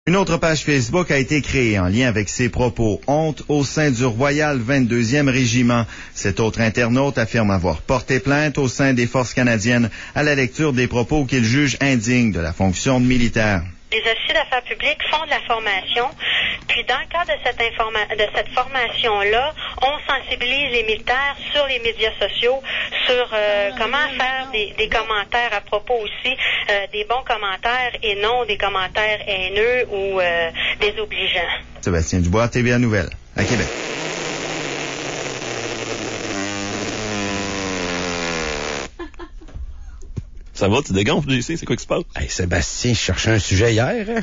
Une autre page Facebook a été créée en lien avec ses propos. Honte au sein du Royal 22e Régiment. Cet autre internaute affirme avoir porté plainte au sein des Forces canadiennes à la lecture des propos qu'il juge indignes de la fonction de militaire. Les officiers d'affaires publiques font de la formation, puis dans le cadre de cette formation-là, on sensibilise les militaires sur les médias sociaux, sur comment faire des commentaires à propos aussi, des bons commentaires et non des commentaires haineux ou désobligeants. Sébastien Dubois, TVA Nouvelles, à Québec. Ça va, tu dégonfles ici, c'est quoi qui se passe? Hey, Sébastien, je cherchais un sujet hier, hein?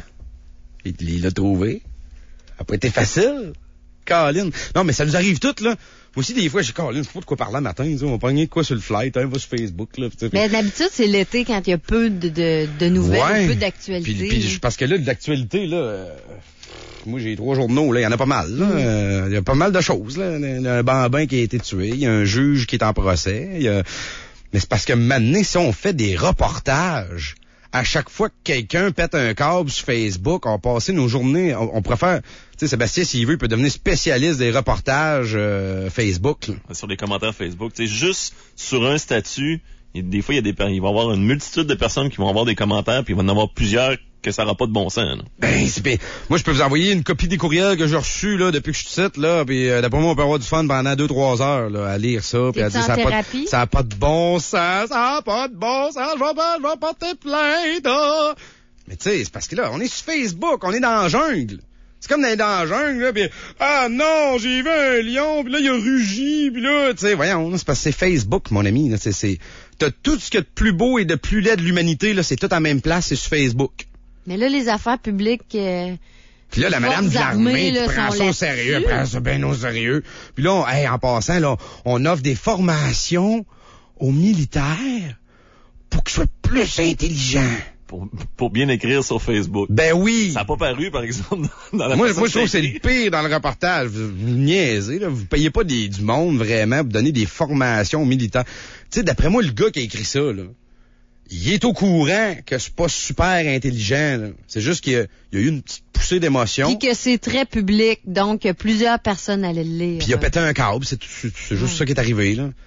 Il l'a trouvé. Ça n'a pas été facile. Colin. Non, mais ça nous arrive toutes, là. Moi aussi, des fois, j'ai Colin, je sais pas de quoi parler le matin. On va pogner de quoi sur le flight, hein, va sur Facebook, là. Mais d'habitude, c'est l'été quand il y a peu de nouvelles, ouais. Peu d'actualité. Puis parce que là, de l'actualité, là, moi, j'ai 3 journaux, là, il y en a pas mal, là. Il y a pas mal de choses, là. Il y a un bambin qui a été tué, il y a un juge qui est en procès, mais c'est parce que maintenant, si on fait des reportages, à chaque fois que quelqu'un pète un câble sur Facebook, on passe nos journées, on préfère, tu sais, Sébastien, s'il veut, il peut devenir spécialiste des reportages Facebook. Là. Sur les commentaires Facebook, tu sais, juste sur un statut, des fois, il va y avoir une multitude de personnes qui vont avoir des commentaires, puis il va y en avoir plusieurs que ça n'aura pas de bon sens. Là. Ben, moi, je peux vous envoyer une copie des courriels que j'ai reçus là depuis que je suis site, là, puis d'après moi, on peut avoir du fun pendant 2-3 heures là, à lire ça, puis à dire ça a pas de bon sens, ça a pas de bon sens, je vais porter plainte. Ah. Mais tu sais, c'est parce que là, on est sur Facebook, on est dans la jungle. C'est comme dans la jungle, là, pis ah non, j'ai vu un lion, puis là, il a rugi, puis là, tu sais, voyons, c'est parce que c'est Facebook, mon ami, là, t'as tout ce qu'il y a de plus beau et de plus laid de l'humanité, là, c'est tout en même place, c'est sur Facebook. Mais là, les affaires publiques... Puis là, la madame de l'armée prend ça au sérieux, elle prend ça bien au sérieux. Puis là, en passant, là, on offre des formations aux militaires pour qu'ils soient plus intelligents. Pour bien écrire sur Facebook. Ben oui. Ça n'a pas paru, par exemple, dans la Moi, je trouve que c'est le pire dans le reportage. Vous niaisez, là. Vous payez pas du monde, vraiment, pour donner des formations aux militaires. Tu sais, d'après moi, le gars qui a écrit ça, là, il est au courant que c'est pas super intelligent, là. C'est juste qu'il y a eu une petite poussée d'émotion. Puis que c'est très public, donc plusieurs personnes allaient le lire. Puis il a pété un câble, c'est juste ça qui est arrivé, là.